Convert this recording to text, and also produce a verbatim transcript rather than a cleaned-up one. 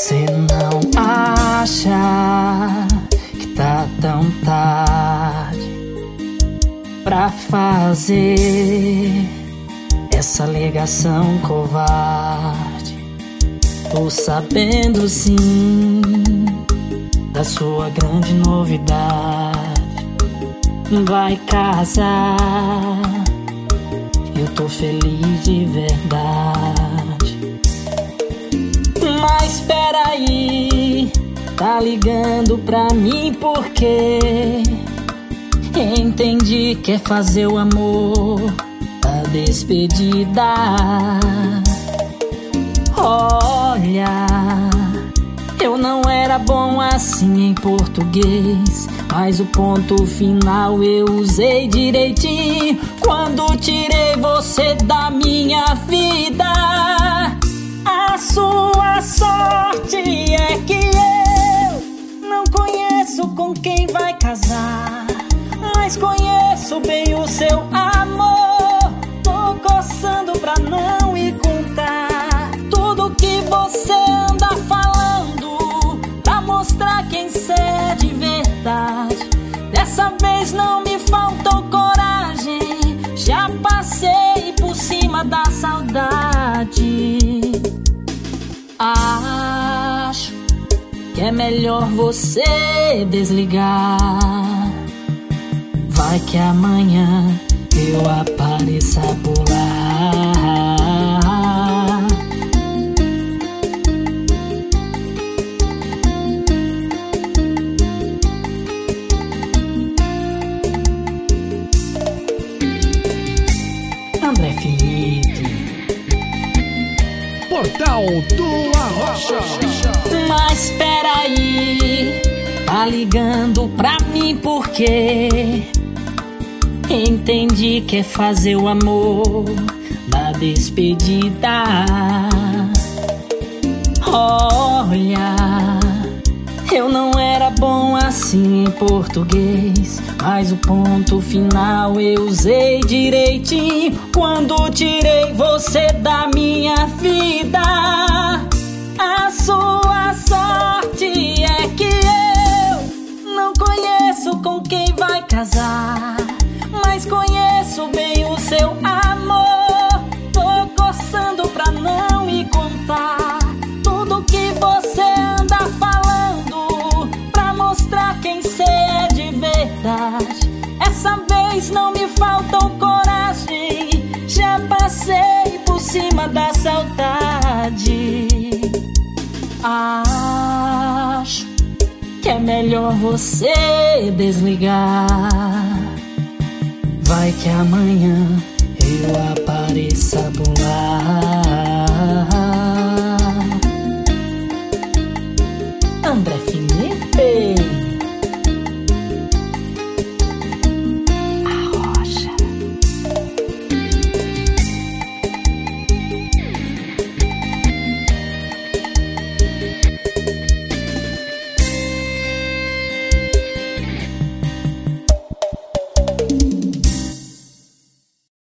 Você não acha que tá tão tarde pra fazer essa ligação covarde? Tô sabendo sim da sua grande novidade. Vai casar, eu tô feliz de verdade. Mas peraí, tá ligando pra mim porque entendi que é fazer o amor da despedida. Olha, eu não era bom assim em português, mas o ponto final eu usei direitinho quando tirei você da minha vida. A sua sorte é que eu não conheço com quem vai casar, mas conheço bem o seu amor. Tô coçando pra não ir contar tudo que você anda falando, pra mostrar quem cê é de verdade. Dessa vez não me faltou coragem, já passei por cima da saudade. Acho que é melhor você desligar. Vai que amanhã eu apareça por lá. André Felipe, Portal do Arrocha. mas peraí, tá ligando pra mim porque entendi que é fazer o amor da despedida. Olha, eu não era bom assim em português, mas o ponto final eu usei direitinho quando tirei você da minha vida. A sua sorte é que eu não conheço com quem vai casar, mas conheço bem o seu amor. Tô coçando pra não me contar tudo que você anda falando, pra mostrar quem cê é de verdade. Essa vez não me faltou coragem, já passei por cima da saudade. Acho que é melhor você desligar. Vai que amanhã eu apareça por lá.